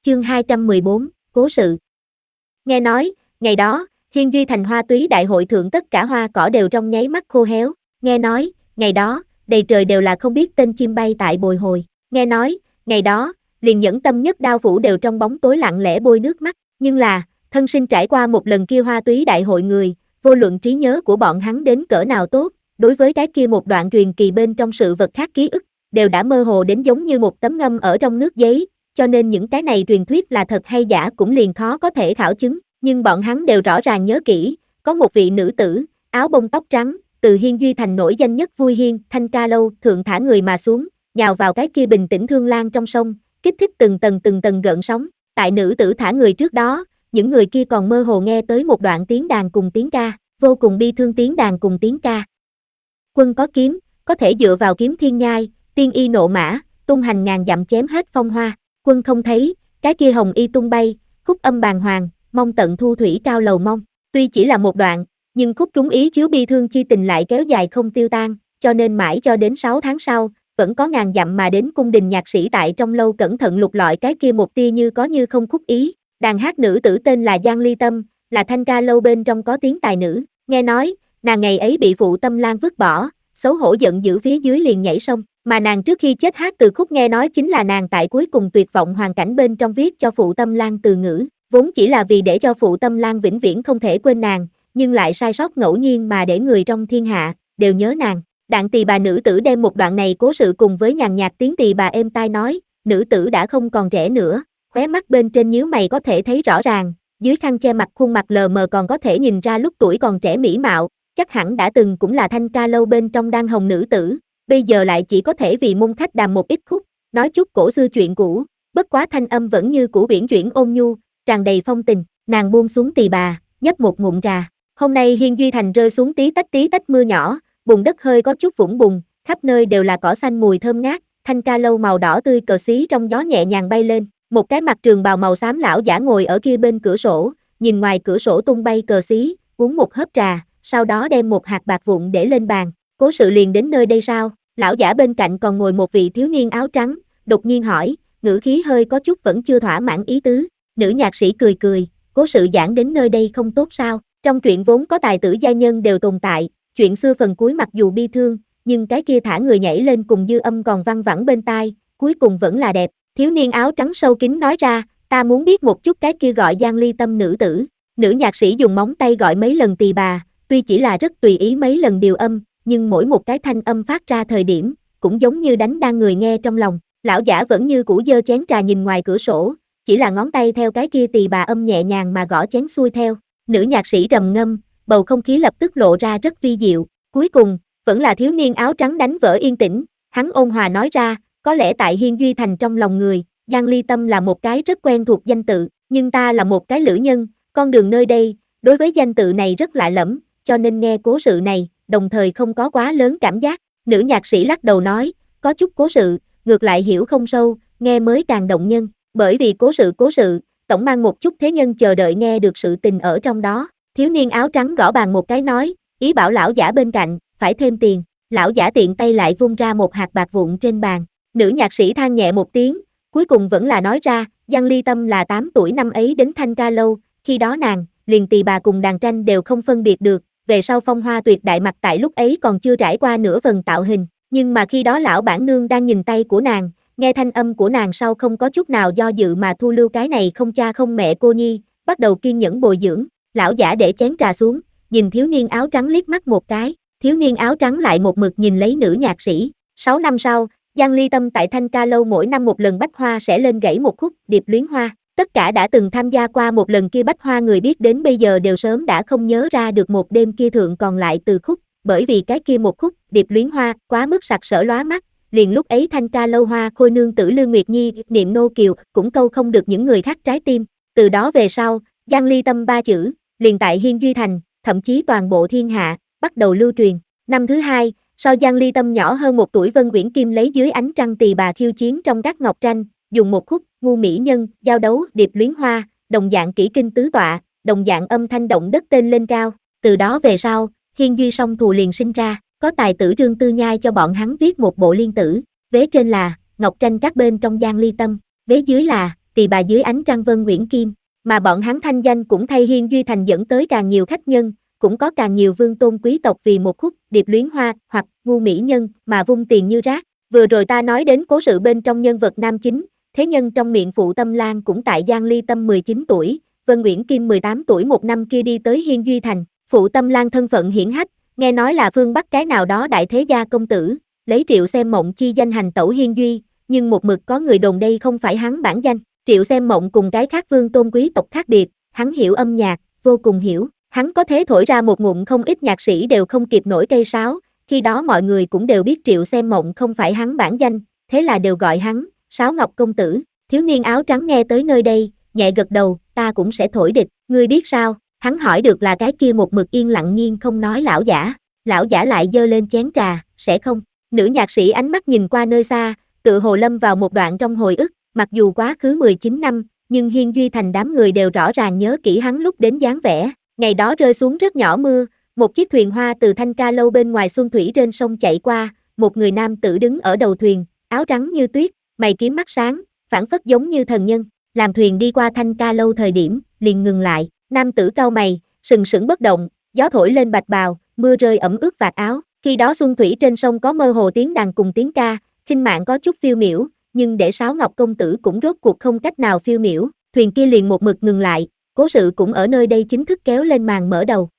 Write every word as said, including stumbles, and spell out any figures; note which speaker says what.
Speaker 1: Chương hai trăm mười bốn, Cố sự. Nghe nói, ngày đó, Hiên Duy Thành hoa túy đại hội thượng tất cả hoa cỏ đều trong nháy mắt khô héo. Nghe nói, ngày đó, đầy trời đều là không biết tên chim bay tại bồi hồi. Nghe nói, ngày đó, liền nhẫn tâm nhất đao phủ đều trong bóng tối lặng lẽ bôi nước mắt. Nhưng là, thân sinh trải qua một lần kia hoa túy đại hội người, vô luận trí nhớ của bọn hắn đến cỡ nào tốt, đối với cái kia một đoạn truyền kỳ bên trong sự vật khác ký ức, đều đã mơ hồ đến giống như một tấm ngâm ở trong nước giấy, cho nên những cái này truyền thuyết là thật hay giả cũng liền khó có thể khảo chứng, nhưng bọn hắn đều rõ ràng nhớ kỹ, có một vị nữ tử, áo bông tóc trắng, từ Hiên Duy Thành nổi danh nhất Vui Hiên, Thanh Ca Lâu, thượng thả người mà xuống, nhào vào cái kia bình tĩnh thương lan trong sông, kích thích từng tầng từng tầng gợn sóng, tại nữ tử thả người trước đó, những người kia còn mơ hồ nghe tới một đoạn tiếng đàn cùng tiếng ca, vô cùng bi thương tiếng đàn cùng tiếng ca. Quân có kiếm, có thể dựa vào kiếm thiên nhai, tiên y nộ mã, tung hành ngàn dặm chém hết phong hoa, quân không thấy, cái kia hồng y tung bay, khúc âm bàng hoàng, mong tận thu thủy cao lầu mong. Tuy chỉ là một đoạn, nhưng khúc trúng ý chứa bi thương chi tình lại kéo dài không tiêu tan, cho nên mãi cho đến sáu tháng sau, vẫn có ngàn dặm mà đến cung đình nhạc sĩ tại trong lâu cẩn thận lục lọi cái kia một tia như có như không khúc ý. Đàn hát nữ tử tên là Giang Ly Tâm, là Thanh Ca Lâu bên trong có tiếng tài nữ, nghe nói, nàng ngày ấy bị phụ Tâm Lan vứt bỏ, xấu hổ giận dữ phía dưới liền nhảy sông, mà nàng trước khi chết hát từ khúc nghe nói chính là nàng tại cuối cùng tuyệt vọng hoàn cảnh bên trong viết cho phụ Tâm Lan từ ngữ, vốn chỉ là vì để cho phụ Tâm Lan vĩnh viễn không thể quên nàng, nhưng lại sai sót ngẫu nhiên mà để người trong thiên hạ đều nhớ nàng. Đạn tỳ bà nữ tử đem một đoạn này cố sự cùng với nhàn nhạt tiếng tỳ bà êm tai nói, nữ tử đã không còn trẻ nữa, khóe mắt bên trên nhíu mày có thể thấy rõ ràng, dưới khăn che mặt khuôn mặt lờ mờ còn có thể nhìn ra lúc tuổi còn trẻ mỹ mạo, chắc hẳn đã từng cũng là Thanh Ca Lâu bên trong đang hồng nữ tử, bây giờ lại chỉ có thể vì môn khách đàm một ít khúc, nói chút cổ xưa chuyện cũ, bất quá thanh âm vẫn như cũ biển chuyển ôn nhu, tràn đầy phong tình, nàng buông xuống tỳ bà, nhấp một ngụm trà. Hôm nay Hiên Duy Thành rơi xuống tí tách tí tách mưa nhỏ, bùn đất hơi có chút vũng bùn, khắp nơi đều là cỏ xanh mùi thơm ngát, Thanh Ca Lâu màu đỏ tươi cờ xí trong gió nhẹ nhàng bay lên, một cái mặt trường bào màu xám lão giả ngồi ở kia bên cửa sổ, nhìn ngoài cửa sổ tung bay cờ xí, uống một hớp trà, sau đó đem một hạt bạc vụn để lên bàn. Cố sự liền đến nơi đây sao? Lão giả bên cạnh còn ngồi một vị thiếu niên áo trắng, đột nhiên hỏi, ngữ khí hơi có chút vẫn chưa thỏa mãn ý tứ. Nữ nhạc sĩ cười cười, cố sự giảng đến nơi đây không tốt sao? Trong truyện vốn có tài tử gia nhân đều tồn tại, chuyện xưa phần cuối mặc dù bi thương, nhưng cái kia thả người nhảy lên cùng dư âm còn văng vẳng bên tai, cuối cùng vẫn là đẹp. Thiếu niên áo trắng sâu kín nói ra, ta muốn biết một chút cái kia gọi Giang Ly Tâm nữ tử. Nữ nhạc sĩ dùng móng tay gọi mấy lần tỳ bà, tuy chỉ là rất tùy ý mấy lần điều âm, nhưng mỗi một cái thanh âm phát ra thời điểm, cũng giống như đánh đang người nghe trong lòng. Lão giả vẫn như cũ giơ chén trà nhìn ngoài cửa sổ, chỉ là ngón tay theo cái kia tỳ bà âm nhẹ nhàng mà gõ chén xuôi theo. Nữ nhạc sĩ trầm ngâm, bầu không khí lập tức lộ ra rất vi diệu. Cuối cùng, vẫn là thiếu niên áo trắng đánh vỡ yên tĩnh, hắn ôn hòa nói ra, có lẽ tại Hiên Duy Thành trong lòng người, Giang Ly Tâm là một cái rất quen thuộc danh tự, nhưng ta là một cái lữ nhân, con đường nơi đây, đối với danh tự này rất lạ lẫm, cho nên nghe cố sự này, đồng thời không có quá lớn cảm giác. Nữ nhạc sĩ lắc đầu nói, có chút cố sự, ngược lại hiểu không sâu, nghe mới càng động nhân, bởi vì cố sự cố sự, tổng mang một chút thế nhân chờ đợi nghe được sự tình ở trong đó. Thiếu niên áo trắng gõ bàn một cái nói, ý bảo lão giả bên cạnh, phải thêm tiền. Lão giả tiện tay lại vung ra một hạt bạc vụn trên bàn. Nữ nhạc sĩ than nhẹ một tiếng, cuối cùng vẫn là nói ra, Giang Ly Tâm là tám tuổi năm ấy đến Thanh Ca Lâu, khi đó nàng, liền tỳ bà cùng đàn tranh đều không phân biệt được, về sau phong hoa tuyệt đại mặt tại lúc ấy còn chưa trải qua nửa phần tạo hình, nhưng mà khi đó lão bản nương đang nhìn tay của nàng, nghe thanh âm của nàng sau không có chút nào do dự mà thu lưu cái này không cha không mẹ cô nhi, bắt đầu kiên nhẫn bồi dưỡng. Lão giả để chén trà xuống, nhìn thiếu niên áo trắng liếc mắt một cái, thiếu niên áo trắng lại một mực nhìn lấy nữ nhạc sĩ. Sáu năm sau, Giang Ly Tâm tại Thanh Ca Lâu mỗi năm một lần bách hoa sẽ lên gảy một khúc điệp luyến hoa. Tất cả đã từng tham gia qua một lần kia bách hoa người biết đến bây giờ đều sớm đã không nhớ ra được một đêm kia thượng còn lại từ khúc, bởi vì cái kia một khúc điệp luyến hoa quá mức sặc sỡ lóa mắt, liền lúc ấy Thanh Ca Lâu hoa khôi nương tử Lư Nguyệt Nhi, niệm nô kiều cũng câu không được những người khác trái tim. Từ đó về sau, Giang Ly Tâm ba chữ, liền tại Hiên Duy Thành, thậm chí toàn bộ thiên hạ, bắt đầu lưu truyền. Năm thứ hai, sau Giang Ly Tâm nhỏ hơn một tuổi Vân Uyển Kim lấy dưới ánh trăng tỳ bà khiêu chiến trong các ngọc tranh, dùng một khúc ngu mỹ nhân giao đấu điệp luyến hoa, đồng dạng kỹ kinh tứ tọa, đồng dạng âm thanh động đất tên lên cao. Từ đó về sau, Hiên Duy song thù liền sinh ra, có tài tử Trương Tư Nhai cho bọn hắn viết một bộ liên tử, vế trên là ngọc tranh các bên trong Giang Ly Tâm, vế dưới là tỳ bà dưới ánh trăng Vân Uyển Kim, mà bọn hắn thanh danh cũng thay Hiên Duy Thành dẫn tới càng nhiều khách nhân, cũng có càng nhiều vương tôn quý tộc vì một khúc điệp luyến hoa hoặc ngu mỹ nhân mà vung tiền như rác. Vừa rồi ta nói đến cố sự bên trong nhân vật nam chính, thế nhân trong miệng Phụ Tâm Lan cũng tại Giang Ly Tâm mười chín tuổi, Vân Uyển Kim mười tám tuổi một năm kia đi tới Hiên Duy Thành. Phụ Tâm Lan thân phận hiển hách, nghe nói là phương Bắc cái nào đó đại thế gia công tử, lấy Triệu Xem Mộng chi danh hành tẩu Hiên Duy, nhưng một mực có người đồn đây không phải hắn bản danh. Triệu Xem Mộng cùng cái khác vương tôn quý tộc khác biệt, hắn hiểu âm nhạc, vô cùng hiểu, hắn có thể thổi ra một ngụm không ít nhạc sĩ đều không kịp nổi cây sáo, khi đó mọi người cũng đều biết Triệu Xem Mộng không phải hắn bản danh, thế là đều gọi hắn, Sáo Ngọc công tử. Thiếu niên áo trắng nghe tới nơi đây, nhẹ gật đầu, ta cũng sẽ thổi địch, ngươi biết sao? Hắn hỏi được là cái kia một mực yên lặng nhiên không nói lão giả, lão giả lại giơ lên chén trà, sẽ không. Nữ nhạc sĩ ánh mắt nhìn qua nơi xa, tự hồ lâm vào một đoạn trong hồi ức, mặc dù quá khứ mười chín năm, nhưng Hiên Duy Thành đám người đều rõ ràng nhớ kỹ hắn lúc đến dáng vẻ. Ngày đó rơi xuống rất nhỏ mưa, một chiếc thuyền hoa từ Thanh Ca Lâu bên ngoài xuân thủy trên sông chạy qua, một người nam tử đứng ở đầu thuyền, áo trắng như tuyết, mày kiếm mắt sáng, phảng phất giống như thần nhân. Làm thuyền đi qua Thanh Ca Lâu thời điểm, liền ngừng lại, nam tử cau mày, sừng sững bất động, gió thổi lên bạch bào, mưa rơi ẩm ướt vạt áo. Khi đó xuân thủy trên sông có mơ hồ tiếng đàn cùng tiếng ca, khinh mạng có chút phiêu miểu, nhưng để Sáo Ngọc công tử cũng rốt cuộc không cách nào phiêu miểu, thuyền kia liền một mực ngừng lại, cố sự cũng ở nơi đây chính thức kéo lên màn mở đầu.